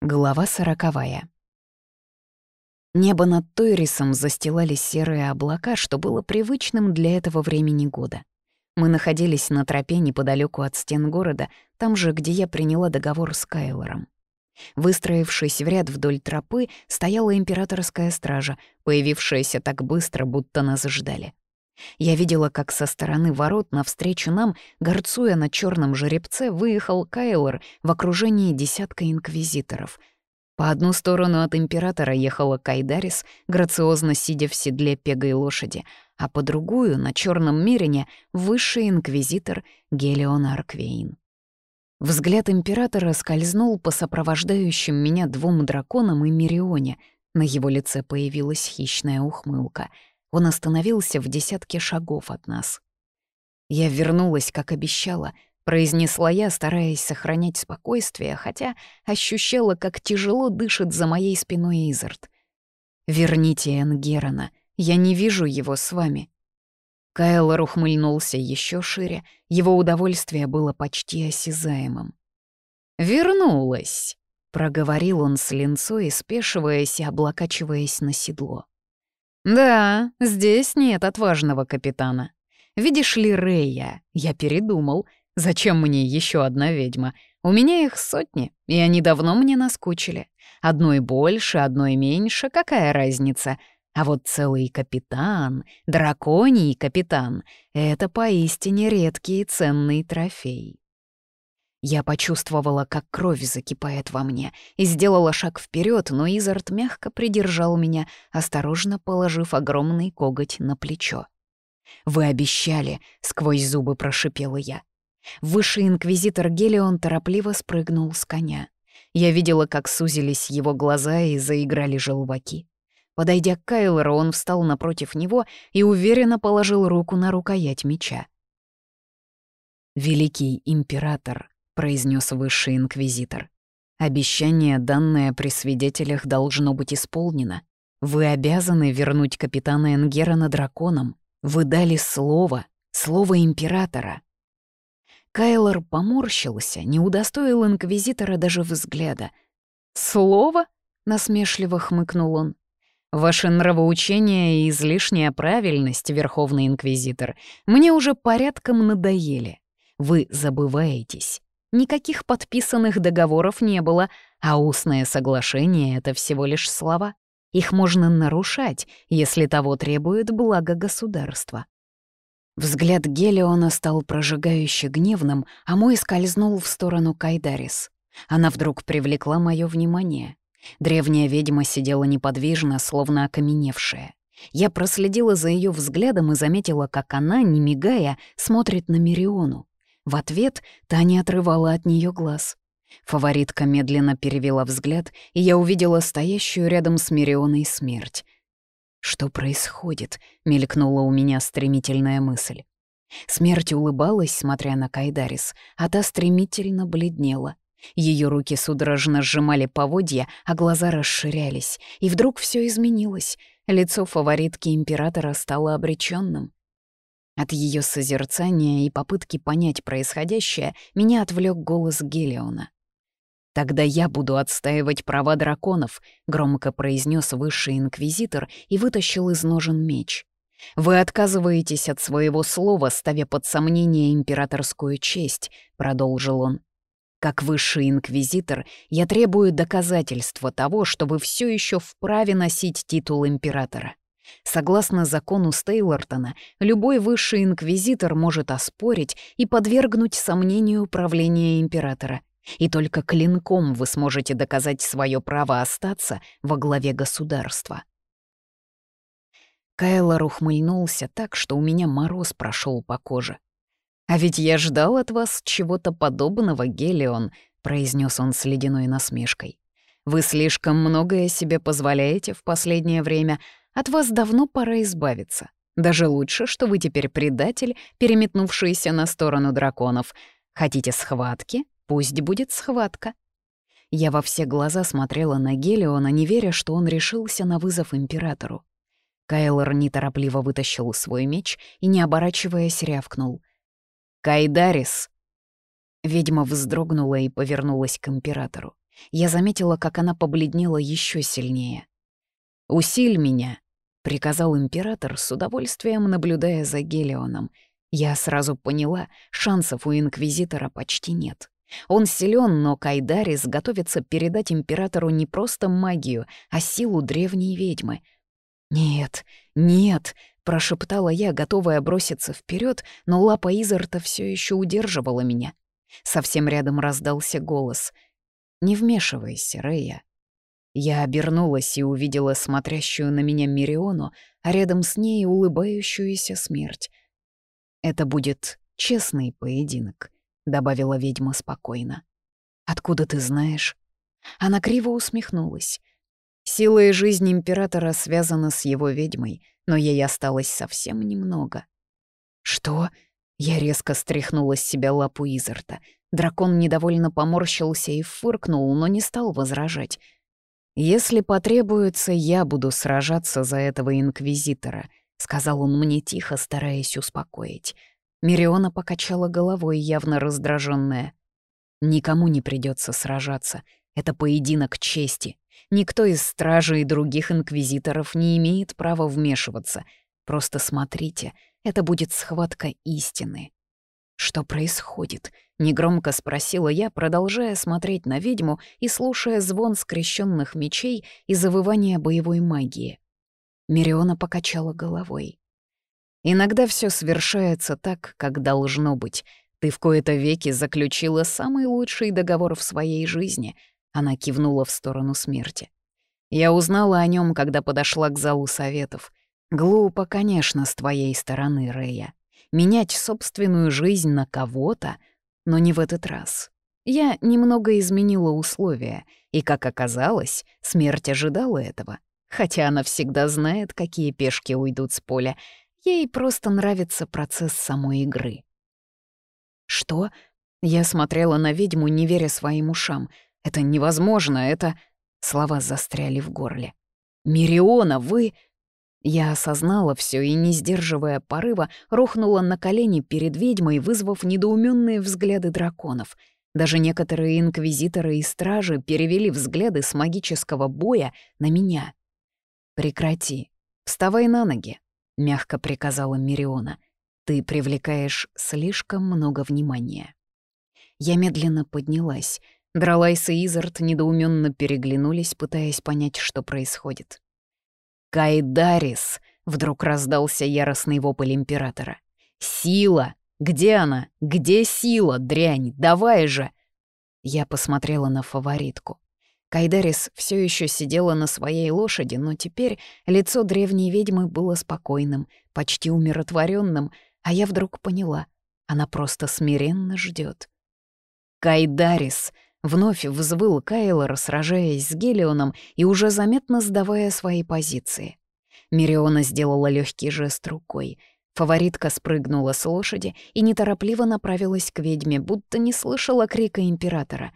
Глава 40. Небо над Тойрисом застилали серые облака, что было привычным для этого времени года. Мы находились на тропе неподалеку от стен города, там же, где я приняла договор с Кайлором. Выстроившись в ряд вдоль тропы, стояла императорская стража, появившаяся так быстро, будто нас ждали. Я видела, как со стороны ворот навстречу нам, горцуя на черном жеребце, выехал Кайлор в окружении десятка инквизиторов. По одну сторону от императора ехала Кайдарис, грациозно сидя в седле пегой лошади, а по другую, на черном мерине, высший инквизитор Гелион Арквейн. Взгляд императора скользнул по сопровождающим меня двум драконам и Мирионе. На его лице появилась хищная ухмылка. Он остановился в десятке шагов от нас. «Я вернулась, как обещала», — произнесла я, стараясь сохранять спокойствие, хотя ощущала, как тяжело дышит за моей спиной Изард. «Верните Энгерона, я не вижу его с вами». Кайлор ухмыльнулся еще шире, его удовольствие было почти осязаемым. «Вернулась», — проговорил он с линцой, спешиваясь и облокачиваясь на седло. «Да, здесь нет отважного капитана. Видишь ли, Рея, я передумал. Зачем мне еще одна ведьма? У меня их сотни, и они давно мне наскучили. Одной больше, одной меньше, какая разница? А вот целый капитан, драконий капитан — это поистине редкий и ценный трофей». Я почувствовала, как кровь закипает во мне, и сделала шаг вперед, но Изард мягко придержал меня, осторожно положив огромный коготь на плечо. «Вы обещали», — сквозь зубы прошипела я. Высший инквизитор Гелион торопливо спрыгнул с коня. Я видела, как сузились его глаза и заиграли желваки. Подойдя к Кайлору, он встал напротив него и уверенно положил руку на рукоять меча. «Великий император», — произнес высший инквизитор. «Обещание, данное при свидетелях, должно быть исполнено. Вы обязаны вернуть капитана Энгерона драконам. Вы дали слово императора». Кайлор поморщился, не удостоил инквизитора даже взгляда. «Слово?» — насмешливо хмыкнул он. «Ваше нравоучение и излишняя правильность, Верховный Инквизитор, мне уже порядком надоели. Вы забываетесь. Никаких подписанных договоров не было, а устное соглашение — это всего лишь слова. Их можно нарушать, если того требует благо государства». Взгляд Гелиона стал прожигающе гневным, а мой скользнул в сторону Кайдарис. Она вдруг привлекла мое внимание. Древняя ведьма сидела неподвижно, словно окаменевшая. Я проследила за ее взглядом и заметила, как она, не мигая, смотрит на Мириону. В ответ та не отрывала от нее глаз. Фаворитка медленно перевела взгляд, и я увидела стоящую рядом с Мирионой смерть. «Что происходит?» — мелькнула у меня стремительная мысль. Смерть улыбалась, смотря на Кайдарис, а та стремительно бледнела. Ее руки судорожно сжимали поводья, а глаза расширялись. И вдруг все изменилось. Лицо фаворитки императора стало обреченным. От ее созерцания и попытки понять происходящее меня отвлек голос Гелиона. «Тогда я буду отстаивать права драконов», — громко произнес высший инквизитор и вытащил из ножен меч. «Вы отказываетесь от своего слова, ставя под сомнение императорскую честь», — продолжил он. «Как высший инквизитор я требую доказательства того, что вы все еще вправе носить титул императора. Согласно закону Стейлортона, любой высший инквизитор может оспорить и подвергнуть сомнению правление императора. И только клинком вы сможете доказать свое право остаться во главе государства». Кайлор ухмыльнулся так, что у меня мороз прошел по коже. «А ведь я ждал от вас чего-то подобного, Гелион», — произнес он с ледяной насмешкой. «Вы слишком многое себе позволяете в последнее время. От вас давно пора избавиться. Даже лучше, что вы теперь предатель, переметнувшийся на сторону драконов. Хотите схватки? Пусть будет схватка». Я во все глаза смотрела на Гелиона, не веря, что он решился на вызов императору. Кайлор неторопливо вытащил свой меч и, не оборачиваясь, рявкнул. «Кайдарис!» Ведьма вздрогнула и повернулась к императору. Я заметила, как она побледнела еще сильнее. «Усиль меня», — приказал император, с удовольствием наблюдая за Гелионом. Я сразу поняла, шансов у инквизитора почти нет. Он силен, но Кайдарис готовится передать императору не просто магию, а силу древней ведьмы. «Нет, нет», — прошептала я, готовая броситься вперед, но лапа Изарта все еще удерживала меня. Совсем рядом раздался голос. «Не вмешивайся, Рея». Я обернулась и увидела смотрящую на меня Мириону, а рядом с ней улыбающуюся смерть. «Это будет честный поединок», — добавила ведьма спокойно. «Откуда ты знаешь?» Она криво усмехнулась. Сила и жизнь императора связана с его ведьмой, но ей осталось совсем немного. «Что?» Я резко стряхнула с себя лапу Изарта. Дракон недовольно поморщился и фыркнул, но не стал возражать. «Если потребуется, я буду сражаться за этого инквизитора», — сказал он мне тихо, стараясь успокоить. Мириона покачала головой, явно раздраженная. «Никому не придется сражаться. Это поединок чести. Никто из стражей и других инквизиторов не имеет права вмешиваться. Просто смотрите, это будет схватка истины». «Что происходит?» — негромко спросила я, продолжая смотреть на ведьму и слушая звон скрещенных мечей и завывание боевой магии. Мириона покачала головой. «Иногда все свершается так, как должно быть. Ты в кои-то веки заключила самый лучший договор в своей жизни». Она кивнула в сторону смерти. «Я узнала о нем, когда подошла к залу советов. Глупо, конечно, с твоей стороны, Рея. Менять собственную жизнь на кого-то, но не в этот раз. Я немного изменила условия, и, как оказалось, смерть ожидала этого. Хотя она всегда знает, какие пешки уйдут с поля. Ей просто нравится процесс самой игры». «Что?» Я смотрела на ведьму, не веря своим ушам. «Это невозможно, это...» Слова застряли в горле. «Мириона, вы...» Я осознала все и, не сдерживая порыва, рухнула на колени перед ведьмой, вызвав недоуменные взгляды драконов. Даже некоторые инквизиторы и стражи перевели взгляды с магического боя на меня. «Прекрати. Вставай на ноги», — мягко приказала Мириона. «Ты привлекаешь слишком много внимания». Я медленно поднялась. Дралайс и Изарт недоуменно переглянулись, пытаясь понять, что происходит. «Кайдарис!» — вдруг раздался яростный вопль императора. «Сила! Где она? Где сила, дрянь? Давай же!» Я посмотрела на фаворитку. Кайдарис все еще сидела на своей лошади, но теперь лицо древней ведьмы было спокойным, почти умиротворенным, а я вдруг поняла — она просто смиренно ждет. «Кайдарис!» — вновь взвыл Кайлор, сражаясь с Гелионом и уже заметно сдавая свои позиции. Мириона сделала легкий жест рукой. Фаворитка спрыгнула с лошади и неторопливо направилась к ведьме, будто не слышала крика императора.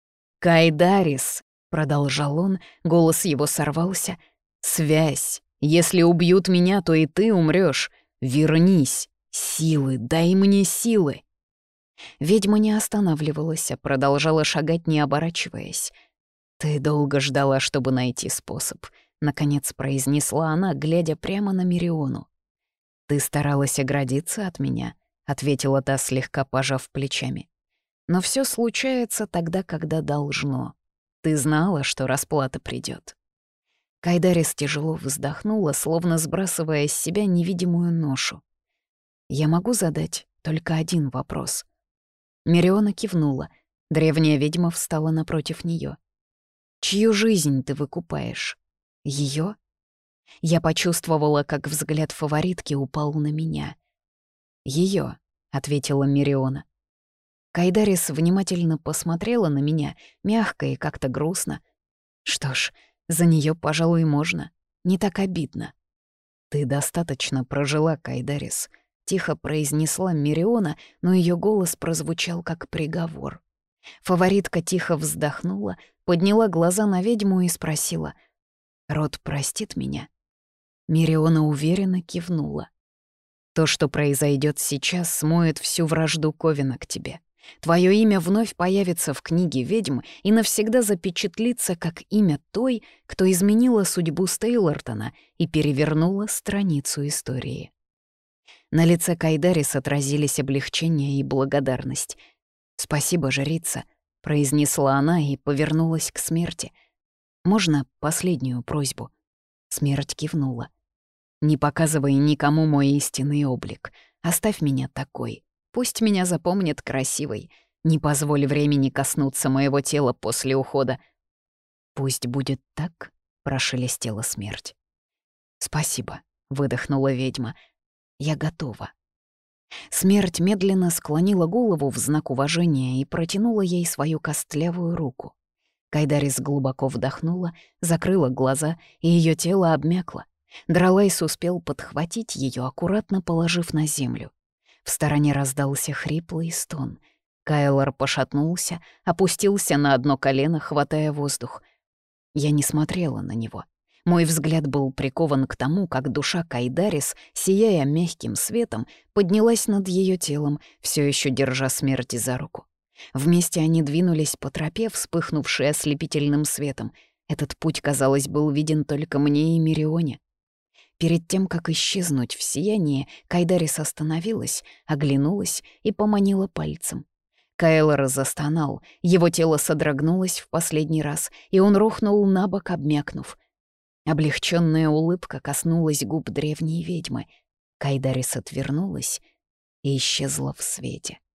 «Кайдарис!» — продолжал он, голос его сорвался. «Связь! Если убьют меня, то и ты умрёшь. Вернись! Силы! Дай мне силы!» Ведьма не останавливалась, а продолжала шагать, не оборачиваясь. «Ты долго ждала, чтобы найти способ», — наконец произнесла она, глядя прямо на Мириону. «Ты старалась оградиться от меня», — ответила та, слегка пожав плечами. «Но все случается тогда, когда должно. Ты знала, что расплата придет. Кайдарис тяжело вздохнула, словно сбрасывая с себя невидимую ношу. «Я могу задать только один вопрос?» Мириона кивнула. Древняя ведьма встала напротив нее. «Чью жизнь ты выкупаешь? Ее?» Я почувствовала, как взгляд фаворитки упал на меня. Ее, ответила Мириона. Кайдарис внимательно посмотрела на меня, мягко и как-то грустно. «Что ж, за нее, пожалуй, можно. Не так обидно». «Ты достаточно прожила, Кайдарис», — тихо произнесла Мириона, но ее голос прозвучал как приговор. Фаворитка тихо вздохнула, подняла глаза на ведьму и спросила: «Род простит меня?» Мириона уверенно кивнула. «То, что произойдет сейчас, смоет всю вражду Ковина к тебе. Твое имя вновь появится в книге ведьм и навсегда запечатлится как имя той, кто изменила судьбу Стейлортона и перевернула страницу истории». На лице Кайдарис отразились облегчение и благодарность. «Спасибо, жрица», — произнесла она и повернулась к смерти. «Можно последнюю просьбу?» Смерть кивнула. «Не показывай никому мой истинный облик. Оставь меня такой. Пусть меня запомнят красивой. Не позволь времени коснуться моего тела после ухода». «Пусть будет так», — прошелестела смерть. «Спасибо», — выдохнула ведьма. «Я готова». Смерть медленно склонила голову в знак уважения и протянула ей свою костлявую руку. Кайдарис глубоко вдохнула, закрыла глаза, и ее тело обмякло. Дралейс успел подхватить ее, аккуратно положив на землю. В стороне раздался хриплый стон. Кайлор пошатнулся, опустился на одно колено, хватая воздух. Я не смотрела на него. Мой взгляд был прикован к тому, как душа Кайдарис, сияя мягким светом, поднялась над ее телом, все еще держа смерти за руку. Вместе они двинулись по тропе, вспыхнувшей ослепительным светом. Этот путь, казалось, был виден только мне и Мирионе. Перед тем, как исчезнуть в сиянии, Кайдарис остановилась, оглянулась и поманила пальцем. Кайлор застонал, его тело содрогнулось в последний раз, и он рухнул на бок, обмякнув. Облегченная улыбка коснулась губ древней ведьмы. Кайдарис отвернулась и исчезла в свете.